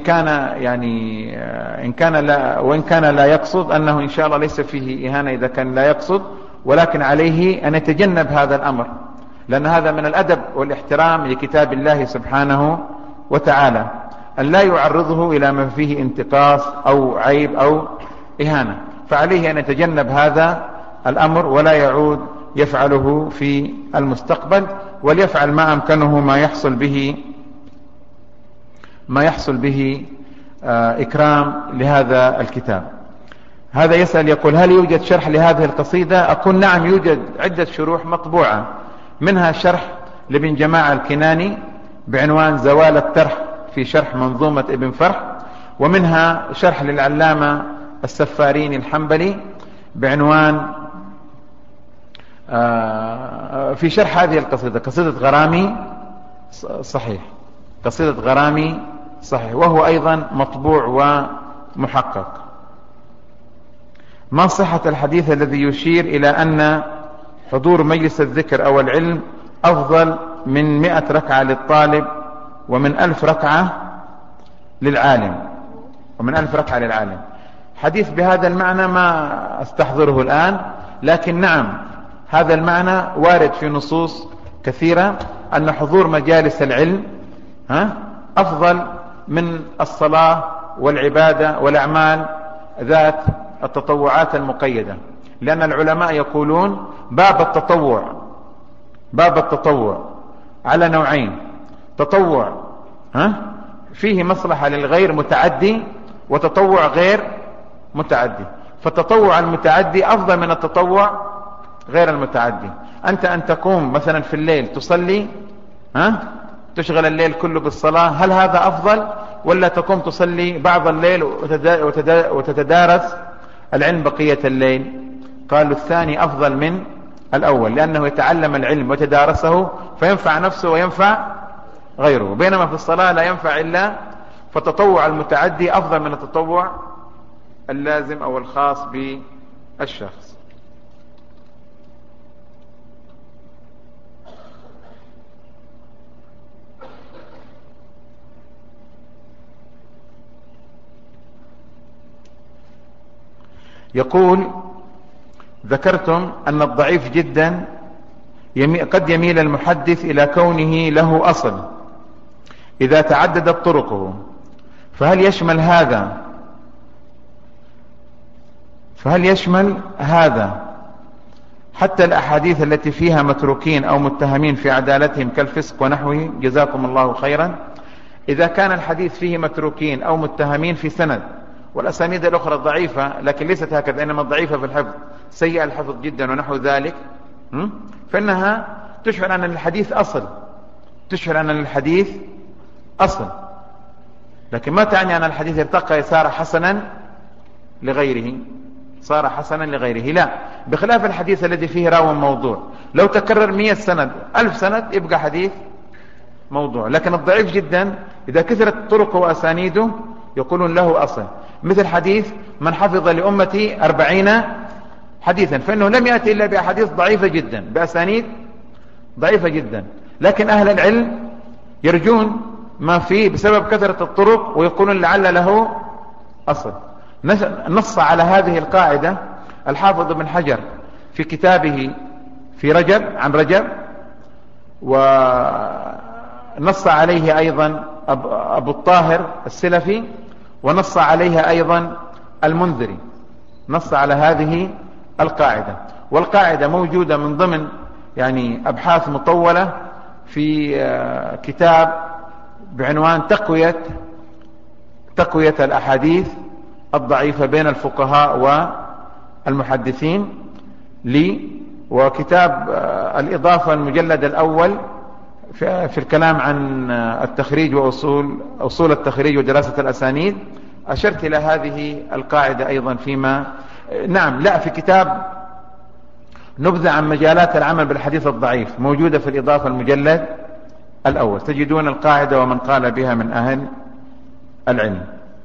كان لا يقصد أنه إن شاء الله ليس فيه إهانة إذا كان لا يقصد، ولكن عليه أن يتجنب هذا الأمر، لأن هذا من الأدب والاحترام لكتاب الله سبحانه وتعالى، أن لا يعرضه إلى ما فيه انتقاص أو عيب أو إهانة، فعليه أن يتجنب هذا الأمر ولا يعود يفعله في المستقبل، وليفعل ما أمكنه ما يحصل به إكرام لهذا الكتاب. هذا يسأل يقول: هل يوجد شرح لهذه القصيدة؟ أقول نعم، يوجد عدة شروح مطبوعة، منها شرح لابن جماعة الكناني بعنوان زوال الترح في شرح منظومة ابن فرح، ومنها شرح للعلامة السفاريني الحنبلي بعنوان في شرح هذه القصيدة، قصيدة غرامي صحيح، قصيدة غرامي صحيح، وهو أيضا مطبوع ومحقق. ما صحة الحديث الذي يشير إلى أن حضور مجلس الذكر أو العلم أفضل من 100 ركعة للطالب ومن 1000 ركعة للعالم، حديث بهذا المعنى ما أستحضره الآن، لكن نعم هذا المعنى وارد في نصوص كثيرة أن حضور مجالس العلم أفضل من الصلاة والعبادة والأعمال ذات التطوعات المقيدة، لأن العلماء يقولون باب التطوع على نوعين: تطوع فيه مصلحة للغير متعدي، وتطوع غير متعدي. فالتطوع المتعدي أفضل من التطوع غير المتعدي. أنت أن تقوم مثلا في الليل تصلي، تشغل الليل كله بالصلاة، هل هذا أفضل، ولا تقوم تصلي بعض الليل وتتدارس العلم بقية الليل؟ قالوا الثاني أفضل من الأول، لأنه يتعلم العلم وتدارسه فينفع نفسه وينفع غيره، بينما في الصلاة لا ينفع إلا، فالتطوع المتعدي أفضل من التطوع اللازم أو الخاص بالشخص. يقول: ذكرتم أن الضعيف جدا قد يميل المحدث إلى كونه له أصل إذا تعددت طرقه، فهل يشمل هذا حتى الأحاديث التي فيها متروكين أو متهمين في عدالتهم كالفسق ونحوه؟ جزاكم الله خيرا. إذا كان الحديث فيه متروكين أو متهمين في سند والأسانيد الأخرى ضعيفة، لكن ليست هكذا، إنما ضعيفة في الحفظ، سيء الحفظ جدا ونحو ذلك، فإنها تشعر أن الحديث أصل، لكن ما تعني أن الحديث ارتقى صار حسنا لغيره، لا، بخلاف الحديث الذي فيه راو موضوع، لو تكرر 100 سند 1000 سند يبقى حديث موضوع. لكن الضعيف جدا إذا كثرت طرقه وأسانيده يقولون له أصل، مثل حديث من حفظ لأمتي 40 حديثا، فإنه لم يأتي إلا بأحاديث ضعيفة جدا بأسانيد ضعيفة جدا، لكن أهل العلم يرجون ما فيه بسبب كثرة الطرق ويقولون لعل له أصل. نص على هذه القاعدة الحافظ ابن حجر في كتابه في رجب عن رجب، ونص عليه أيضا أبو الطاهر السلفي، ونص عليها أيضا المنذري، نص على هذه القاعدة. والقاعدة موجودة من ضمن يعني أبحاث مطولة في كتاب بعنوان تقوية الأحاديث الضعيفة بين الفقهاء والمحدثين وكتاب الإضافة المجلد الأول في الكلام عن التخريج وأصول التخريج ودراسة الأسانيد. أشرت إلى هذه القاعدة أيضا في كتاب نبذة عن مجالات العمل بالحديث الضعيف، موجودة في الإضافة المجلد الأول، تجدون القاعدة ومن قال بها من أهل العلم.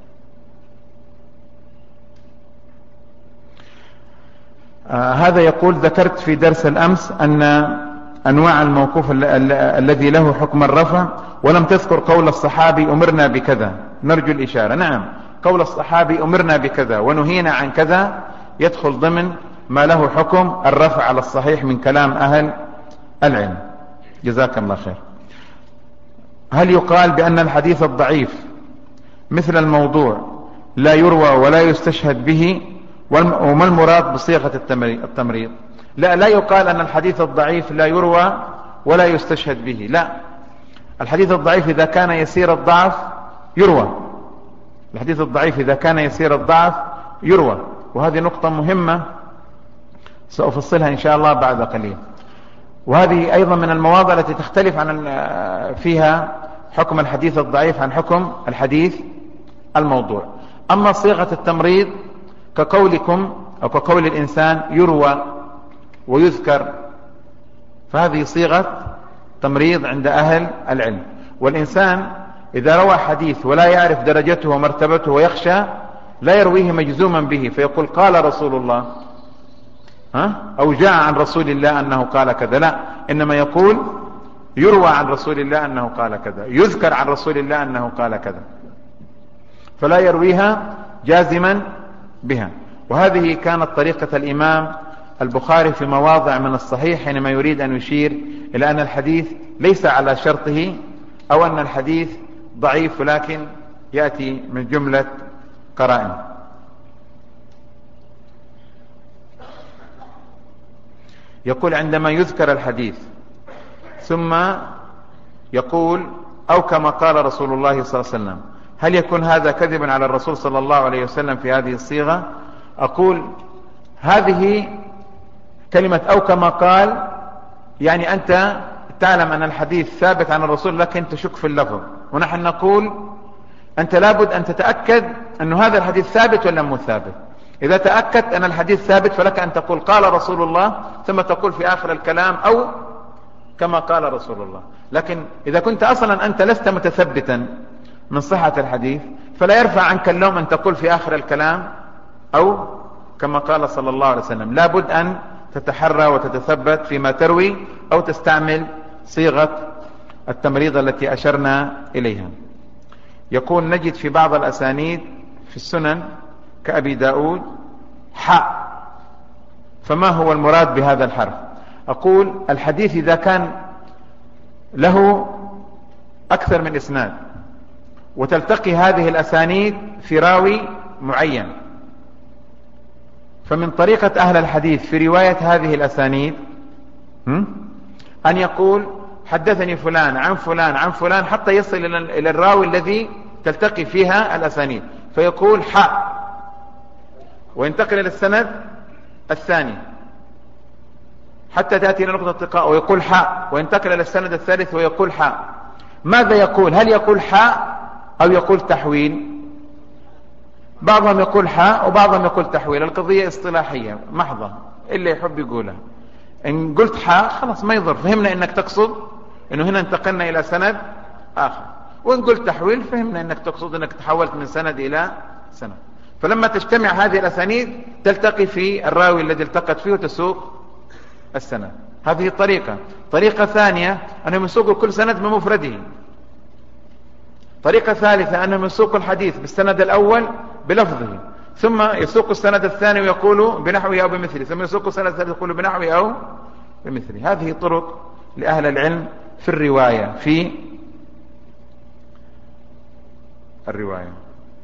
هذا يقول: ذكرت في درس الأمس أن أنواع الموقوف الذي له حكم الرفع، ولم تذكر قول الصحابي أمرنا بكذا، نرجو الإشارة. نعم، قول الصحابي أمرنا بكذا ونهينا عن كذا يدخل ضمن ما له حكم الرفع على الصحيح من كلام أهل العلم. جزاك الله خير. هل يقال بأن الحديث الضعيف مثل الموضوع لا يروى ولا يستشهد به؟ وما المراد بصيغة التمريض؟ لا يقال أن الحديث الضعيف لا يروى ولا يستشهد به، لا، الحديث الضعيف إذا كان يسير الضعف يروى، الحديث الضعيف إذا كان يسير الضعف يروى، وهذه نقطة مهمة سأفصلها إن شاء الله بعد قليل. وهذه أيضا من المواضع التي تختلف فيها حكم الحديث الضعيف عن حكم الحديث الموضوع. أما صيغة التمريض كقولكم أو كقول الإنسان يروى ويذكر، فهذه صيغة تمريض عند أهل العلم. والإنسان إذا روى حديث ولا يعرف درجته ومرتبته ويخشى لا يرويه مجزوما به فيقول قال رسول الله أو جاء عن رسول الله أنه قال كذا، لا، إنما يقول يروى عن رسول الله أنه قال كذا، يذكر عن رسول الله أنه قال كذا، فلا يرويها جازما بها. وهذه كانت طريقة الإمام البخاري في مواضع من الصحيح حينما يريد أن يشير إلى أن الحديث ليس على شرطه أو أن الحديث ضعيف ولكن يأتي من جملة قرائن. يقول: عندما يذكر الحديث ثم يقول أو كما قال رسول الله صلى الله عليه وسلم، هل يكون هذا كذبا على الرسول صلى الله عليه وسلم في هذه الصيغة؟ أقول هذه كلمة أو كما قال يعني أنت تعلم أن الحديث ثابت عن الرسول لكن تشك في اللفظ، ونحن نقول أنت لابد أن تتأكد أن هذا الحديث ثابت ولا مو ثابت. إذا تأكدت أن الحديث ثابت فلك أن تقول قال رسول الله، ثم تقول في آخر الكلام أو كما قال رسول الله. لكن إذا كنت أصلا أنت لست متثبتا من صحة الحديث فلا يرفع عنك اللوم أن تقول في آخر الكلام أو كما قال صلى الله عليه وسلم. لا بد أن تتحرى وتتثبت فيما تروي، أو تستعمل صيغة التمريض التي أشرنا إليها. يقول نجد في بعض الأسانيد في السنن كأبي داود حاء، فما هو المراد بهذا الحرف؟ أقول الحديث إذا كان له أكثر من إسناد وتلتقي هذه الأسانيد في راوي معين، فمن طريقة أهل الحديث في رواية هذه الأسانيد أن يقول حدثني فلان عن فلان عن فلان حتى يصل إلى الراوي الذي تلتقي فيها الأسانيد، فيقول حاء وينتقل إلى السند الثاني حتى تأتي إلى نقطة التقاء ويقول حاء، وينتقل إلى السند الثالث ويقول حاء. ماذا يقول؟ هل يقول حاء أو يقول تحويل؟ بعضهم يقول حاء وبعضهم يقول تحويل. القضية اصطلاحية محضة، اللي يحب يقولها. إن قلت حاء خلاص ما يضر، فهمنا إنك تقصد إنه هنا انتقلنا إلى سند آخر، وإن قلت تحويل فهمنا إنك تقصد إنك تحولت من سند إلى سند. فلما تجتمع هذه الأسانيد تلتقي في الراوي الذي التقت فيه وتسوق السند. هذه طريقة. طريقة ثانية أنهم يسوقوا كل سند بمفرده. طريقة ثالثة أنهم يسوقوا الحديث بالسند الأول بلفظه، ثم يسوقوا السند الثاني ويقولوا بنحوه أو بمثله، ثم يسوقوا السند الثالث ويقولوا بنحوه أو بمثله. هذه طرق لأهل العلم في الرواية. في الرواية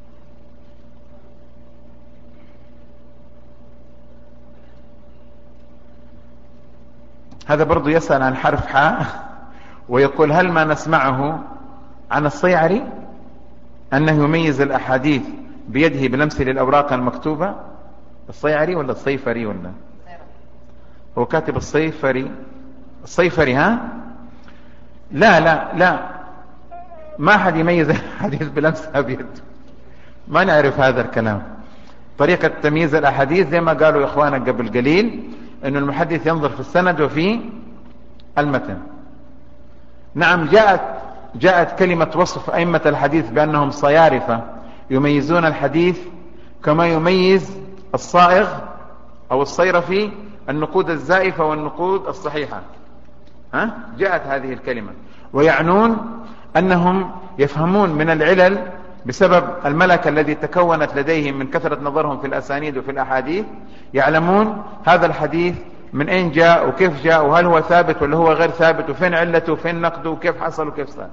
هذا برضو يسأل عن حرف حاء ويقول هل ما نسمعه عن الصيعري أنه يميز الأحاديث بيده بلمسه للأوراق المكتوبة؟ الصيعري ولا الصيفري ولا هو كاتب الصيفري؟ الصيفري ها؟ لا لا لا، ما أحد يميز الحديث بلمسها بيده، ما نعرف هذا الكلام. طريقة تمييز الأحاديث زي ما قالوا إخوانك قبل قليل أن المحدث ينظر في السند وفي المتن. نعم جاءت كلمة وصف أئمة الحديث بأنهم صيارفة يميزون الحديث كما يميز الصائغ أو الصيرفي النقود الزائفة والنقود الصحيحة. جاءت هذه الكلمة، ويعنون أنهم يفهمون من العلل بسبب الملكة الذي تكونت لديهم من كثرة نظرهم في الأسانيد وفي الأحاديث، يعلمون هذا الحديث من أين جاء وكيف جاء وهل هو ثابت ولا هو غير ثابت وفين علته وفين نقده وكيف حصل وكيف صار.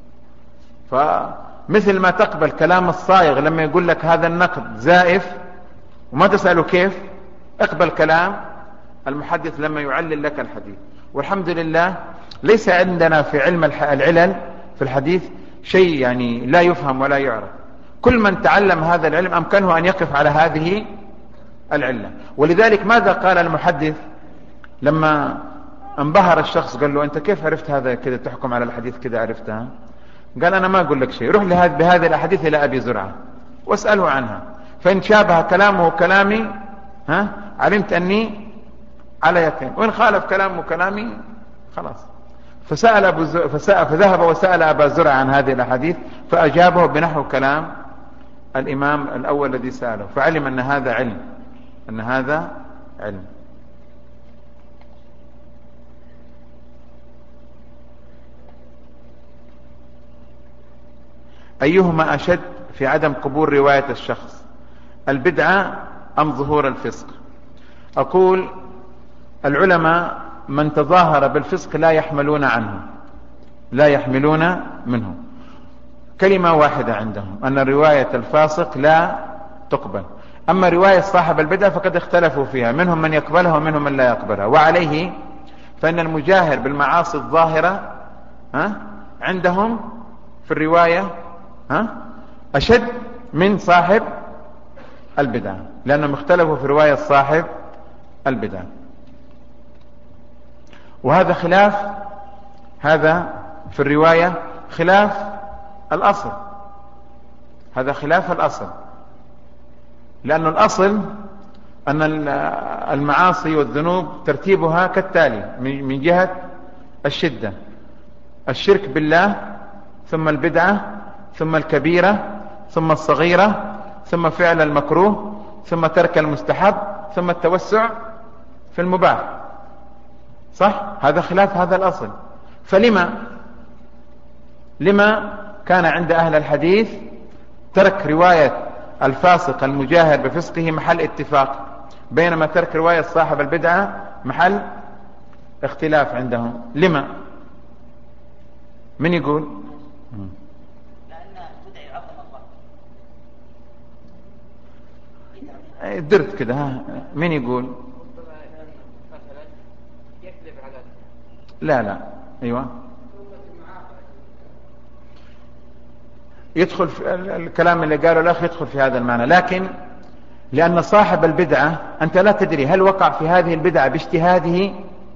فمثل ما تقبل كلام الصائغ لما يقول لك هذا النقد زائف وما تسأله كيف، اقبل كلام المحدث لما يعلل لك الحديث. والحمد لله ليس عندنا في علم العلل في الحديث شيء يعني لا يفهم ولا يعرف. كل من تعلم هذا العلم أمكنه أن يقف على هذه العلة. ولذلك ماذا قال المحدث لما انبهر الشخص؟ قال له أنت كيف عرفت هذا كذا، تحكم على الحديث كذا عرفتها؟ قال أنا ما أقول لك شيء، روح بهذه الأحاديث إلى أبي زرعة واسأله عنها، فإن شابه كلامه كلامي علمت أني على يقين، وإن خالف كلامه كلامي خلاص. فذهب وسأل أبا زرعة عن هذه الأحاديث فأجابه بنحو كلام الإمام الأول الذي سأله، فعلم أن هذا علم، أن هذا علم. أيهما أشد في عدم قبول رواية الشخص، البدعة أم ظهور الفسق؟ أقول العلماء من تظاهر بالفسق لا يحملون عنه، لا يحملون منه. كلمة واحدة عندهم أن رواية الفاسق لا تقبل. أما رواية صاحب البدعة فقد اختلفوا فيها، منهم من يقبلها ومنهم من لا يقبلها. وعليه فإن المجاهر بالمعاصي الظاهرة عندهم في الرواية أشد من صاحب البدعة، لأنهم اختلفوا في رواية صاحب البدعة. وهذا خلاف، هذا في الرواية خلاف الأصل، هذا خلاف الأصل، لأن الأصل أن المعاصي والذنوب ترتيبها كالتالي من جهة الشدة: الشرك بالله، ثم البدعة، ثم الكبيرة، ثم الصغيرة، ثم فعل المكروه، ثم ترك المستحب، ثم التوسع في المباح. صح؟ هذا خلاف هذا الأصل. لما كان عند أهل الحديث ترك رواية الفاسق المجاهر بفسقه محل اتفاق، بينما ترك رواية صاحب البدعة محل اختلاف عندهم؟ لما؟ من يقول؟ لأن البدع يعظم الله. درت كده، ها؟ من يقول؟ مثلا يكذب على لا ايوه، يدخل في الكلام اللي قاله الاخ، يدخل في هذا المعنى. لكن لان صاحب البدعة انت لا تدري هل وقع في هذه البدعة باجتهاده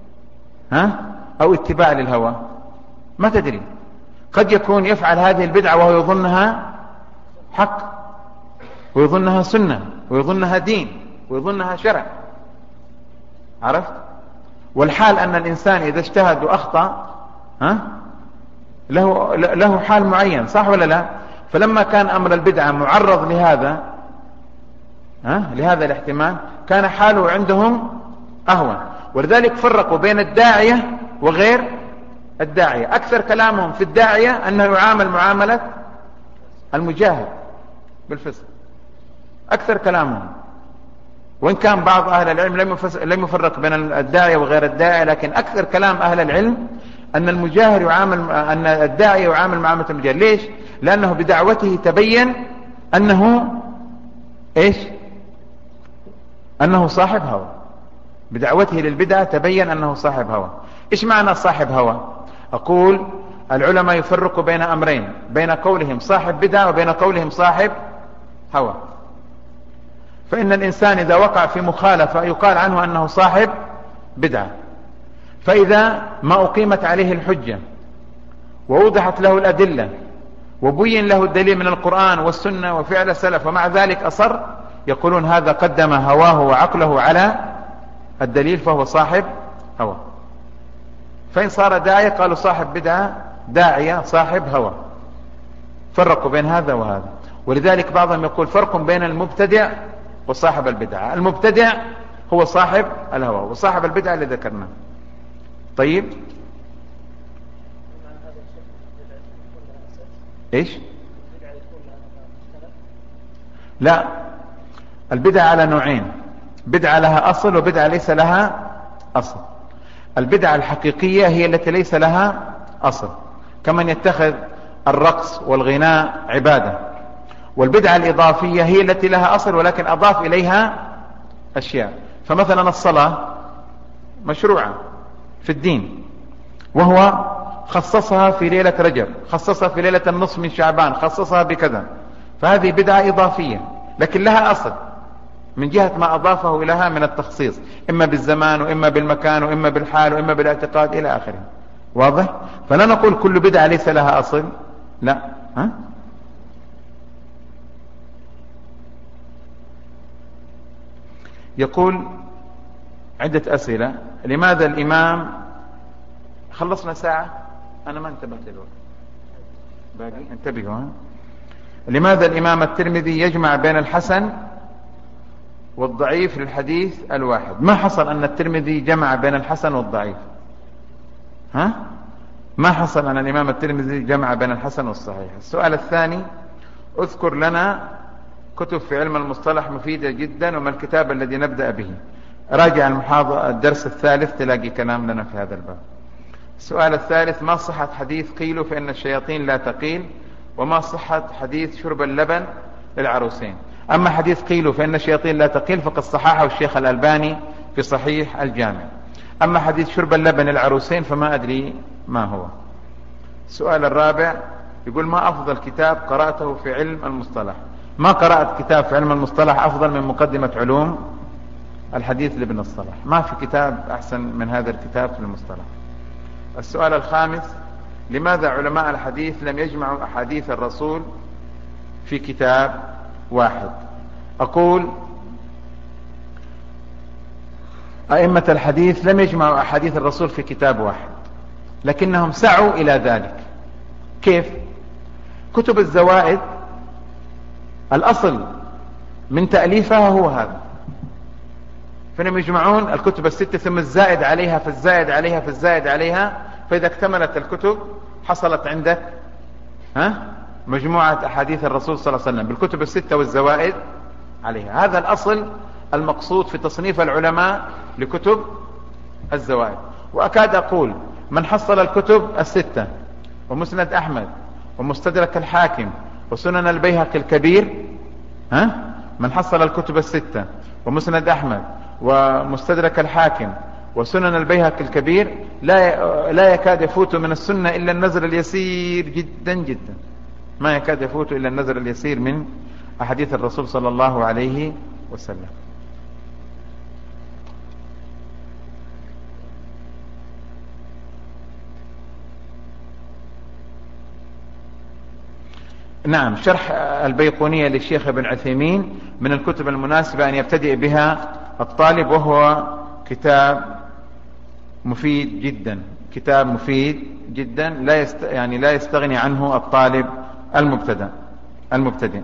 او اتباع للهوى، ما تدري. قد يكون يفعل هذه البدعة وهو يظنها حق، ويظنها سنة، ويظنها دين، ويظنها شرع. عرفت؟ والحال أن الإنسان إذا اجتهد وأخطأ له حال معين، صح ولا لا؟ فلما كان أمر البدعة معرض لهذا الاحتمال، كان حاله عندهم أهون. ولذلك فرقوا بين الداعية وغير الداعية. أكثر كلامهم في الداعية أنه يعامل معاملة المجاهد بالفسق، أكثر كلامهم. وإن كان بعض أهل العلم لم يفرق بين الداعية وغير الداعية، لكن أكثر كلام أهل العلم أن أن الداعية يعامل معاملة المجاهد. ليش؟ لأنه بدعوته تبين أنه أنه صاحب هوى. بدعوته للبدعة تبين أنه صاحب هوى. إيش معنى صاحب هوى؟ أقول العلماء يفرقوا بين أمرين: بين قولهم صاحب بدعة وبين قولهم صاحب هوى. فإن الإنسان إذا وقع في مخالفة يقال عنه أنه صاحب بدعة. فإذا ما أقيمت عليه الحجة ووضحت له الأدلة وبين له الدليل من القرآن والسنة وفعل السلف ومع ذلك أصر، يقولون هذا قدم هواه وعقله على الدليل فهو صاحب هوى. فإن صار داعية قالوا صاحب بدعة، داعية صاحب هوى. فرقوا بين هذا وهذا. ولذلك بعضهم يقول فرق بين المبتدع وصاحب البدعة. المبتدع هو صاحب الهوى، وصاحب البدعة اللي ذكرناه. طيب، ايش؟ لا، البدعة على نوعين: بدعة لها أصل وبدعة ليس لها أصل. البدعة الحقيقية هي التي ليس لها أصل، كمن يتخذ الرقص والغناء عبادة. والبدعة الإضافية هي التي لها أصل ولكن أضاف إليها أشياء. فمثلا الصلاة مشروعة في الدين، وهو خصصها في ليلة رجب، خصصها في ليلة النصف من شعبان، خصصها بكذا. فهذه بدعة إضافية لكن لها أصل من جهة ما أضافه إليها من التخصيص، إما بالزمان وإما بالمكان وإما بالحال وإما بالاعتقاد إلى آخره. واضح؟ فلا نقول كل بدعة ليس لها أصل، لا. يقول عدة أسئلة: لماذا الإمام، خلصنا ساعة، أنا ما انتبهت للوقت باقي، انتبهوا. لماذا الإمام الترمذي يجمع بين الحسن والضعيف للحديث الواحد؟ ما حصل أن الترمذي جمع بين الحسن والضعيف. ما حصل أن الإمام الترمذي جمع بين الحسن والصحيح. السؤال الثاني: اذكر لنا كتب في علم المصطلح مفيدة جدا، وما الكتاب الذي نبدأ به؟ راجع الدرس الثالث تلاقي كلام لنا في هذا الباب. السؤال الثالث: ما صحة حديث قيلوا فإن الشياطين لا تقيل؟ وما صحة حديث شرب اللبن للعروسين؟ أما حديث قيلوا فإن الشياطين لا تقيل فقد صححه الشيخ الألباني في صحيح الجامع. أما حديث شرب اللبن للعروسين فما أدري ما هو. السؤال الرابع يقول: ما أفضل كتاب قرأته في علم المصطلح؟ ما قرأت كتاب في علم المصطلح أفضل من مقدمة علوم الحديث لابن الصلاح. ما في كتاب أحسن من هذا الكتاب في المصطلح. السؤال الخامس: لماذا علماء الحديث لم يجمعوا أحاديث الرسول في كتاب واحد؟ أقول أئمة الحديث لم يجمعوا أحاديث الرسول في كتاب واحد، لكنهم سعوا إلى ذلك. كيف؟ كتب الزوائد الأصل من تأليفها هو هذا، فإنهم يجمعون الكتب الستة ثم الزائد عليها فالزائد عليها فالزائد عليها، فإذا اكتملت الكتب حصلت عندك مجموعة أحاديث الرسول صلى الله عليه وسلم بالكتب الستة والزوائد عليها. هذا الأصل المقصود في تصنيف العلماء لكتب الزوائد. وأكاد أقول من حصل الكتب الستة ومسند أحمد ومستدرك الحاكم وسنن البيهقي الكبير، من حصل الكتب الستة ومسند أحمد ومستدرك الحاكم وسنن البيهقي الكبير لا يكاد يفوت من السنة إلا النظر اليسير جدا جدا، ما يكاد يفوت إلا النظر اليسير من أحاديث الرسول صلى الله عليه وسلم. نعم، شرح البيقونية للشيخ ابن عثيمين من الكتب المناسبة أن يبتدئ بها الطالب، وهو كتاب مفيد جدا، كتاب مفيد جدا لا يستغني عنه الطالب المبتدئ.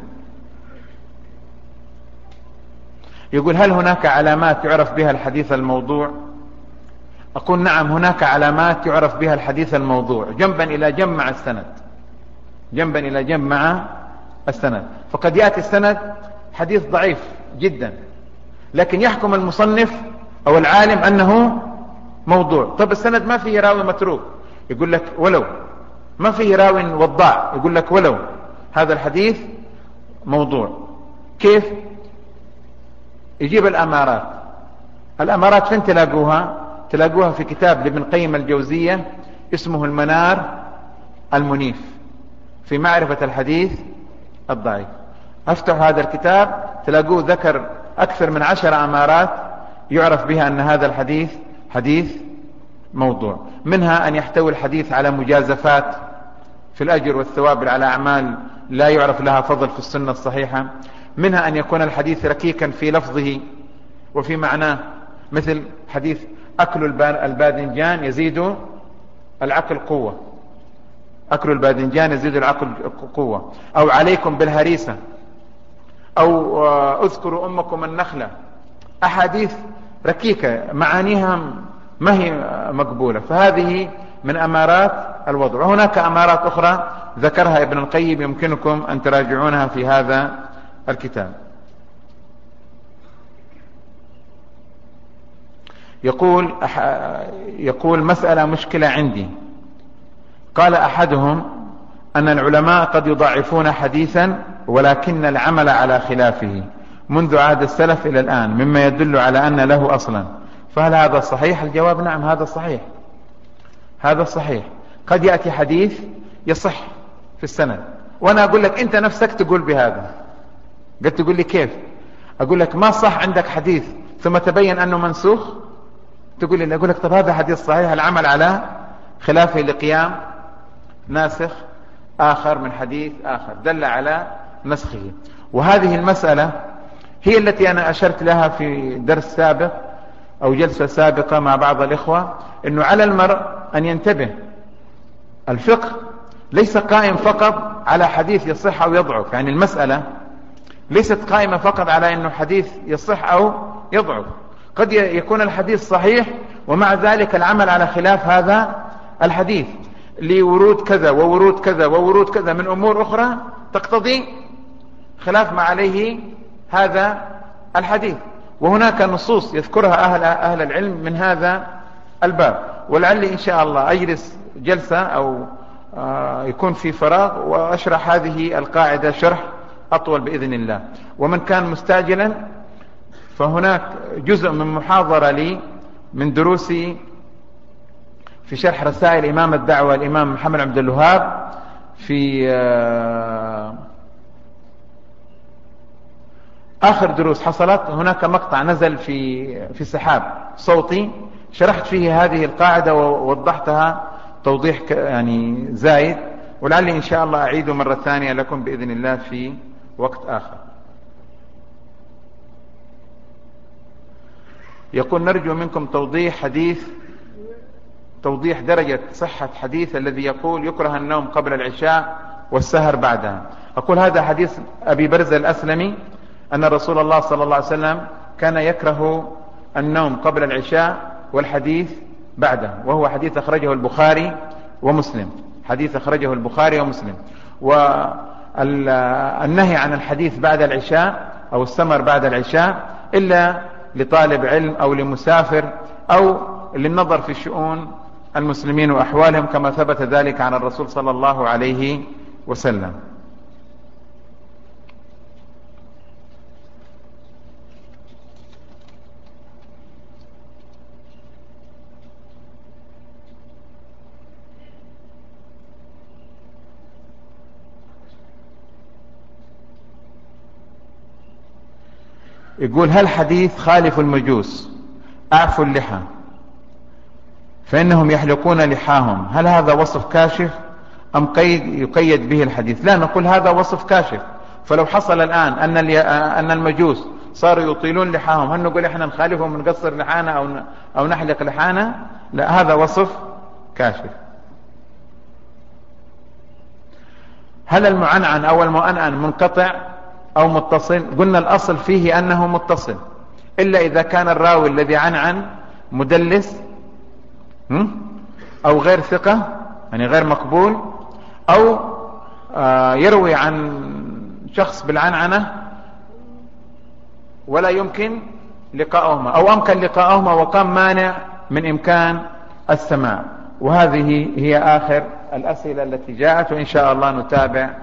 يقول: هل هناك علامات يعرف بها الحديث الموضوع؟ أقول: نعم، هناك علامات يعرف بها الحديث الموضوع جنبا إلى جنب مع السند، جنبا إلى جنب مع السند. فقد يأتي السند حديث ضعيف جدا لكن يحكم المصنف أو العالم أنه موضوع. طب السند ما فيه راوي متروك، يقول لك ولو. ما فيه راوي وضاع، يقول لك ولو. هذا الحديث موضوع. كيف؟ يجيب الأمارات فين تلاقوها؟ تلاقوها في كتاب لابن قيم الجوزية اسمه المنار المنيف في معرفة الحديث الضعيف. افتحوا هذا الكتاب تلاقوه ذكر أكثر من 10 أمارات يعرف بها أن هذا الحديث حديث موضوع. منها أن يحتوي الحديث على مجازفات في الأجر والثواب على أعمال لا يعرف لها فضل في السنة الصحيحة. منها أن يكون الحديث ركيكا في لفظه وفي معناه، مثل حديث أكل الباذنجان يزيد العقل قوة، أكل الباذنجان يزيد العقل قوة، أو عليكم بالهريسة، أو اذكروا أمكم النخلة. أحاديث ركيكة معانيها ما هي مقبولة، فهذه من أمارات الوضع. وهناك أمارات أخرى ذكرها ابن القيم يمكنكم أن تراجعونها في هذا الكتاب. يقول مسألة مشكلة عندي. قال أحدهم أن العلماء قد يضعفون حديثا ولكن العمل على خلافه منذ عهد السلف إلى الآن، مما يدل على أن له أصلا، فهل هذا صحيح؟ الجواب: نعم، هذا صحيح، هذا صحيح. قد يأتي حديث يصح في السند وأنا أقول لك أنت نفسك تقول بهذا. قلت تقول لي كيف؟ أقول لك ما صح عندك حديث ثم تبين أنه منسوخ، تقول لي. أقول لك طب هذا حديث صحيح، العمل على خلافه لقيام ناسخ آخر من حديث آخر دل على نسخه. وهذه المسألة هي التي أنا أشرت لها في درس سابق أو جلسة سابقة مع بعض الإخوة، أنه على المرء أن ينتبه. الفقه ليس قائم فقط على حديث يصح أو يضعف، يعني المسألة ليست قائمة فقط على أنه حديث يصح أو يضعف. قد يكون الحديث صحيح ومع ذلك العمل على خلاف هذا الحديث لورود كذا وورود كذا وورود كذا من أمور أخرى تقتضي خلاف ما عليه هذا الحديث. وهناك نصوص يذكرها أهل العلم من هذا الباب. ولعلي إن شاء الله أجلس جلسة أو يكون في فراغ وأشرح هذه القاعدة شرح أطول بإذن الله. ومن كان مستعجلا فهناك جزء من محاضرة لي من دروسي في شرح رسائل إمام الدعوة الإمام محمد عبد الوهاب في آخر دروس حصلت. هناك مقطع نزل في سحاب صوتي شرحت فيه هذه القاعدة ووضحتها توضيح يعني زايد، ولعلي إن شاء الله أعيده مرة ثانية لكم بإذن الله في وقت آخر. يقول نرجو منكم توضيح درجة صحة حديث الذي يقول يكره النوم قبل العشاء والسهر بعدها. أقول هذا حديث أبي برزة الأسلمي أن رسول الله صلى الله عليه وسلم كان يكره النوم قبل العشاء والحديث بعده، وهو حديث أخرجه البخاري ومسلم، والنهي عن الحديث بعد العشاء أو السمر بعد العشاء إلا لطالب علم أو لمسافر أو للنظر في شؤون المسلمين وأحوالهم، كما ثبت ذلك عن الرسول صلى الله عليه وسلم. يقول هل حديث خالف المجوس أعفوا اللحى فإنهم يحلقون لحاهم، هل هذا وصف كاشف أم يقيد به الحديث؟ لا، نقول هذا وصف كاشف. فلو حصل الآن أن المجوس صاروا يطيلون لحاهم، هل نقول إحنا نخالفهم ونقصر لحانا أو نحلق لحانا؟ لا، هذا وصف كاشف. هل المعنعن أو المؤنن منقطع أو متصل؟ قلنا الأصل فيه أنه متصل، إلا إذا كان الراوي الذي عنعن مدلس أو غير ثقة، يعني غير مقبول، أو يروي عن شخص بالعنعنة ولا يمكن لقاؤهما، أو أمكن لقاؤهما وقام مانع من إمكان السماع. وهذه هي آخر الأسئلة التي جاءت، وإن شاء الله نتابع